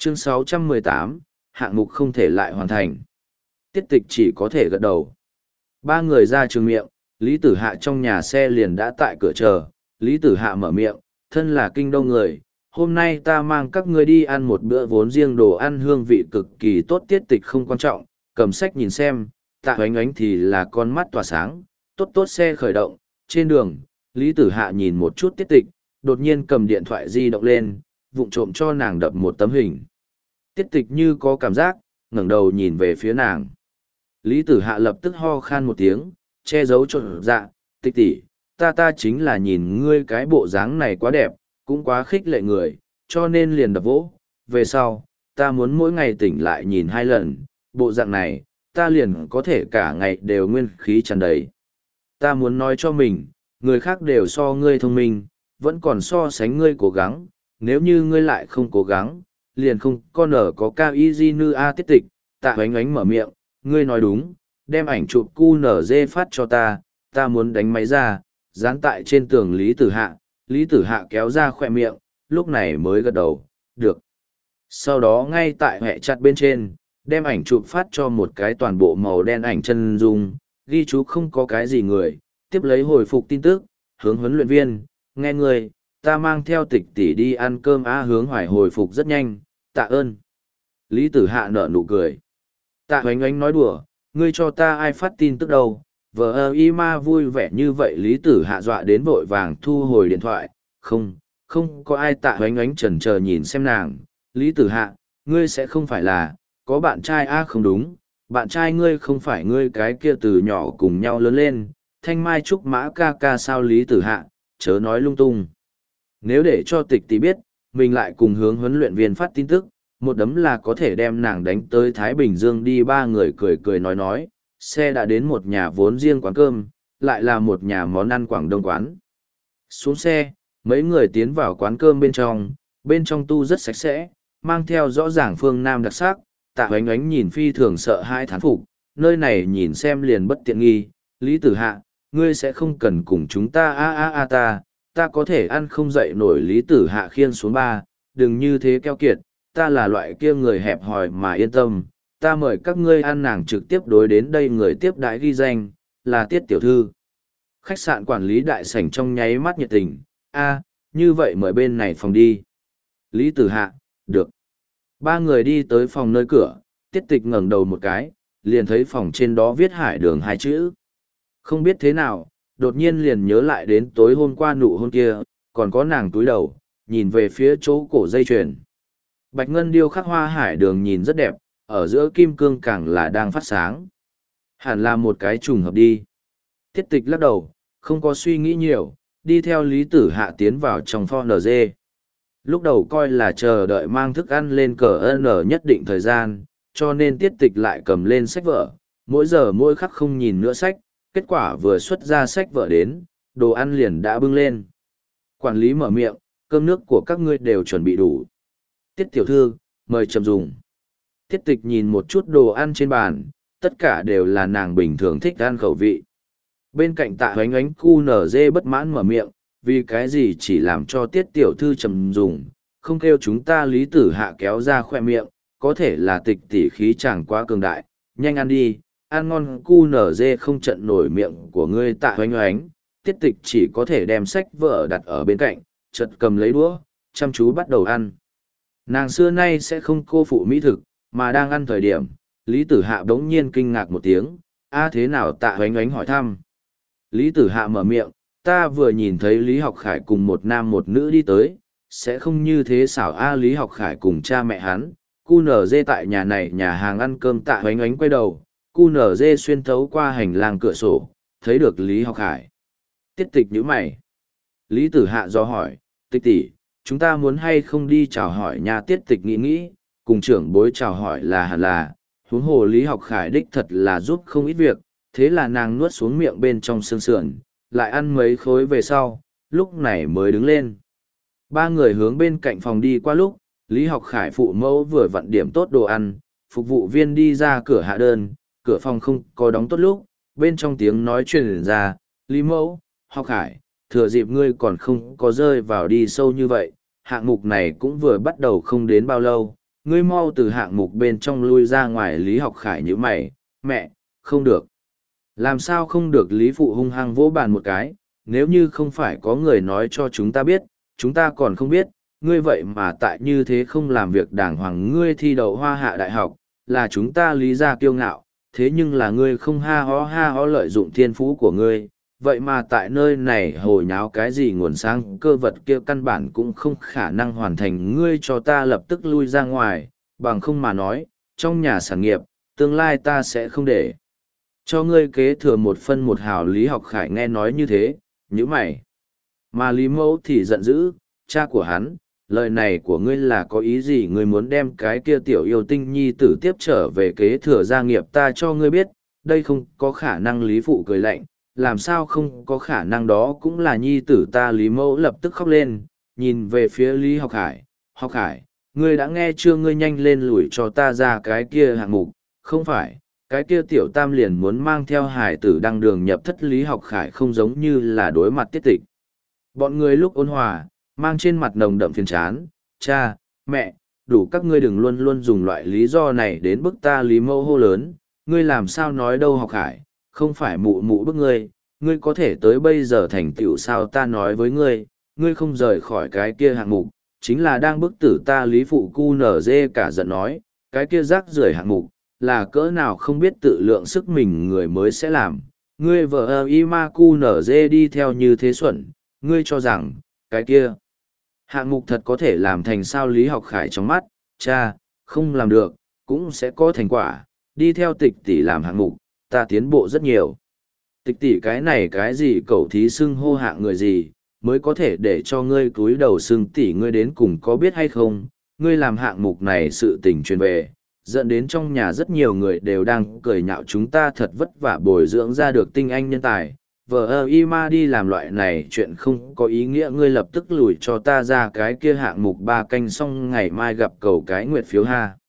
Chương 618, hạng mục không thể lại hoàn thành. Tiết tịch chỉ có thể gật đầu. Ba người ra trường miệng, Lý Tử Hạ trong nhà xe liền đã tại cửa chờ. Lý Tử Hạ mở miệng, thân là kinh đô người, hôm nay ta mang các ngươi đi ăn một bữa vốn riêng, đồ ăn hương vị cực kỳ tốt. Tiết tịch không quan trọng, cầm sách nhìn xem, Tạ Oánh Oánh thì là con mắt tỏa sáng, tốt tốt xe khởi động. Trên đường, Lý Tử Hạ nhìn một chút Tiết tịch, đột nhiên cầm điện thoại di động lên, vụng trộm cho nàng đập một tấm hình. Tiết tịch như có cảm giác, ngẩng đầu nhìn về phía nàng. Lý Tử Hạ lập tức ho khan một tiếng, che giấu trộn dạ, tịch tỷ, ta chính là nhìn ngươi cái bộ dáng này quá đẹp, cũng quá khích lệ người, cho nên liền đập vỗ. Về sau, ta muốn mỗi ngày tỉnh lại nhìn 2 lần, bộ dạng này, ta liền có thể cả ngày đều nguyên khí tràn đầy. Ta muốn nói cho mình, người khác đều so ngươi thông minh, vẫn còn so sánh ngươi cố gắng, nếu như ngươi lại không cố gắng, liền không con ở có cao y di nư a. Tiết tịch, Tạ Oánh Oánh mở miệng, ngươi nói đúng, đem ảnh chụp QNZ phát cho ta muốn đánh máy ra, dán tại trên tường. Lý Tử Hạ. Lý Tử Hạ kéo ra khỏe miệng, lúc này mới gật đầu, được. Sau đó ngay tại hệ chặt bên trên, đem ảnh chụp phát cho một cái toàn bộ màu đen ảnh chân dung, ghi chú không có cái gì người, tiếp lấy hồi phục tin tức, hướng huấn luyện viên, nghe người, ta mang theo tịch tỷ đi ăn cơm a. Hướng Hoài hồi phục rất nhanh, tạ ơn. Lý Tử Hạ nở nụ cười. Tạ Oánh Oánh nói đùa, ngươi cho ta ai phát tin tức đâu, vợ y ma vui vẻ như vậy. Lý Tử Hạ dọa đến vội vàng thu hồi điện thoại, không có ai. Tạ Oánh Oánh chần chờ nhìn xem nàng, Lý Tử Hạ, ngươi sẽ không phải là, có bạn trai a? Không đúng, bạn trai ngươi không phải ngươi cái kia từ nhỏ cùng nhau lớn lên, Thanh Mai Trúc Mã ca ca sao? Lý Tử Hạ, chớ nói lung tung. Nếu để cho tịch tỷ biết, mình lại cùng hướng huấn luyện viên phát tin tức, một đấm là có thể đem nàng đánh tới Thái Bình Dương đi. Ba người cười cười nói, xe đã đến một nhà vốn riêng quán cơm, lại là một nhà món ăn Quảng Đông quán. Xuống xe, mấy người tiến vào quán cơm bên trong tu rất sạch sẽ, mang theo rõ ràng phương Nam đặc sắc. Tạ Oánh Oánh nhìn phi thường sợ hai thán phục, nơi này nhìn xem liền bất tiện nghi. Lý Tử Hạ, ngươi sẽ không cần cùng chúng ta ta có thể ăn không dậy nổi. Lý Tử Hạ khiêng xuống ba, đừng như thế keo kiệt, ta là loại kia người hẹp hòi mà yên tâm, ta mời các ngươi ăn. Nàng trực tiếp đối đến đây người tiếp đãi ghi danh, là Tiết tiểu thư. Khách sạn quản lý đại sảnh trong nháy mắt nhiệt tình, như vậy mời bên này phòng đi. Lý Tử Hạ, được. Ba người đi tới phòng nơi cửa, Tiết tịch ngẩng đầu một cái, liền thấy phòng trên đó viết Hải Đường 2 chữ. Không biết thế nào, đột nhiên liền nhớ lại đến tối hôm qua nụ hôn kia, còn có nàng túi đầu, nhìn về phía chỗ cổ dây chuyền. Bạch ngân điêu khắc hoa hải đường nhìn rất đẹp, ở giữa kim cương càng là đang phát sáng. Hẳn là một cái trùng hợp đi. Tiết tịch lắc đầu, không có suy nghĩ nhiều, đi theo Lý Tử Hạ tiến vào trong pho NG. Lúc đầu coi là chờ đợi mang thức ăn lên cờ N nhất định thời gian, cho nên tiết tịch lại cầm lên sách vở, mỗi giờ mỗi khắc không nhìn nữa sách, kết quả vừa xuất ra sách vở đến, đồ ăn liền đã bưng lên. Quản lý mở miệng, cơm nước của các ngươi đều chuẩn bị đủ. Tiết tiểu thư, mời chậm dùng. Tiết tịch nhìn một chút đồ ăn trên bàn, tất cả đều là nàng bình thường thích ăn khẩu vị. Bên cạnh Tạ Oánh Oánh QNZ bất mãn mở miệng, vì cái gì chỉ làm cho tiết tiểu thư chậm dùng, không kêu chúng ta. Lý Tử Hạ kéo ra khoe miệng, có thể là tịch tỷ khí chẳng quá cường đại, nhanh ăn đi, ăn ngon. QNZ không trận nổi miệng của ngươi. Tạ Oánh Oánh, tiết tịch chỉ có thể đem sách vở đặt ở bên cạnh, chợt cầm lấy đũa, chăm chú bắt đầu ăn. Nàng xưa nay sẽ không cô phụ mỹ thực, mà đang ăn thời điểm, Lý Tử Hạ bỗng nhiên kinh ngạc một tiếng, thế nào? Tạ Oánh Oánh hỏi thăm. Lý Tử Hạ mở miệng, ta vừa nhìn thấy Lý Học Khải cùng một nam một nữ đi tới, sẽ không như thế xảo Lý Học Khải cùng cha mẹ hắn, QNZ tại nhà này nhà hàng ăn cơm. Tạ Oánh Oánh quay đầu, QNZ xuyên thấu qua hành lang cửa sổ, thấy được Lý Học Khải. Tiết tịch nhíu mày. Lý Tử Hạ do hỏi, tịch tỷ, chúng ta muốn hay không đi chào hỏi nhà? Tiết tịch nghĩ, cùng trưởng bối chào hỏi là hẳn là, huống hồ Lý Học Khải đích thật là giúp không ít việc, thế là nàng nuốt xuống miệng bên trong xương sườn, lại ăn mấy khối về sau, lúc này mới đứng lên. Ba người hướng bên cạnh phòng đi qua lúc, Lý Học Khải phụ mẫu vừa vặn điểm tốt đồ ăn, phục vụ viên đi ra cửa hạ đơn, cửa phòng không có đóng tốt lúc, bên trong tiếng nói truyền ra, Lý mẫu, Học Khải, thừa dịp ngươi còn không có rơi vào đi sâu như vậy, hạng mục này cũng vừa bắt đầu không đến bao lâu, ngươi mau từ hạng mục bên trong lui ra ngoài. Lý Học Khải nhíu mày, mẹ, không được. Làm sao không được? Lý Phụ hung hăng vỗ bàn một cái, nếu như không phải có người nói cho chúng ta biết, chúng ta còn không biết, ngươi vậy mà tại như thế không làm việc đàng hoàng. Ngươi thi đậu Hoa Hạ Đại học, là chúng ta Lý gia kiêu ngạo, thế nhưng là ngươi không ha ho lợi dụng thiên phú của ngươi, vậy mà tại nơi này hồi nháo cái gì nguồn sáng cơ vật kia căn bản cũng không khả năng hoàn thành. Ngươi cho ta lập tức lui ra ngoài, bằng không mà nói, trong nhà sản nghiệp, tương lai ta sẽ không để cho ngươi kế thừa một phân một hào. Lý Học Khải nghe nói như thế, nhíu mày. Mà Lý Mẫu thì giận dữ, cha của hắn, lời này của ngươi là có ý gì? Ngươi muốn đem cái kia tiểu yêu tinh nhi tử tiếp trở về kế thừa gia nghiệp? Ta cho ngươi biết, đây không có khả năng. Lý Phụ cười lạnh, làm sao không có khả năng? Đó cũng là nhi tử ta. Lý Mẫu lập tức khóc lên, nhìn về phía Lý Học Khải. Học Khải, ngươi đã nghe chưa? Ngươi nhanh lên lùi cho ta ra cái kia hạng mục, không phải cái kia tiểu tam liền muốn mang theo hải tử đăng đường nhập thất. Lý Học Khải không giống như là đối mặt tiết tịch. Bọn người lúc ôn hòa, mang trên mặt nồng đậm phiền chán. Cha, mẹ, đủ, các ngươi đừng luôn luôn dùng loại lý do này đến bức ta. Lý Mẫu hô lớn, ngươi làm sao nói đâu Học Khải, không phải mụ mụ bức ngươi, ngươi có thể tới bây giờ thành tựu sao? Ta nói với ngươi, ngươi không rời khỏi cái kia hạng mục, chính là đang bức tử ta. Lý Phụ cu nở dê cả giận nói, cái kia rác rưởi hạng mục, là cỡ nào không biết tự lượng sức mình người mới sẽ làm. Ngươi vợ ima cu nở dê đi theo như thế xuẩn, ngươi cho rằng, cái kia hạng mục thật có thể làm thành sao? Lý Học Khải trong mắt, cha, không làm được, cũng sẽ có thành quả. Đi theo Tịch tỷ làm hạng mục, ta tiến bộ rất nhiều. Tịch tỷ cái này cái gì? Cậu thí xưng hô hạng người gì, mới có thể để cho ngươi cúi đầu xưng tỷ? Ngươi đến cùng có biết hay không, ngươi làm hạng mục này sự tình truyền về, dẫn đến trong nhà rất nhiều người đều đang cười nhạo chúng ta thật vất vả bồi dưỡng ra được tinh anh nhân tài. Vợ ima đi làm loại này chuyện không có ý nghĩa. Ngươi lập tức lùi cho ta ra cái kia hạng mục 3 canh xong ngày mai gặp cầu cái nguyệt phiếu ha.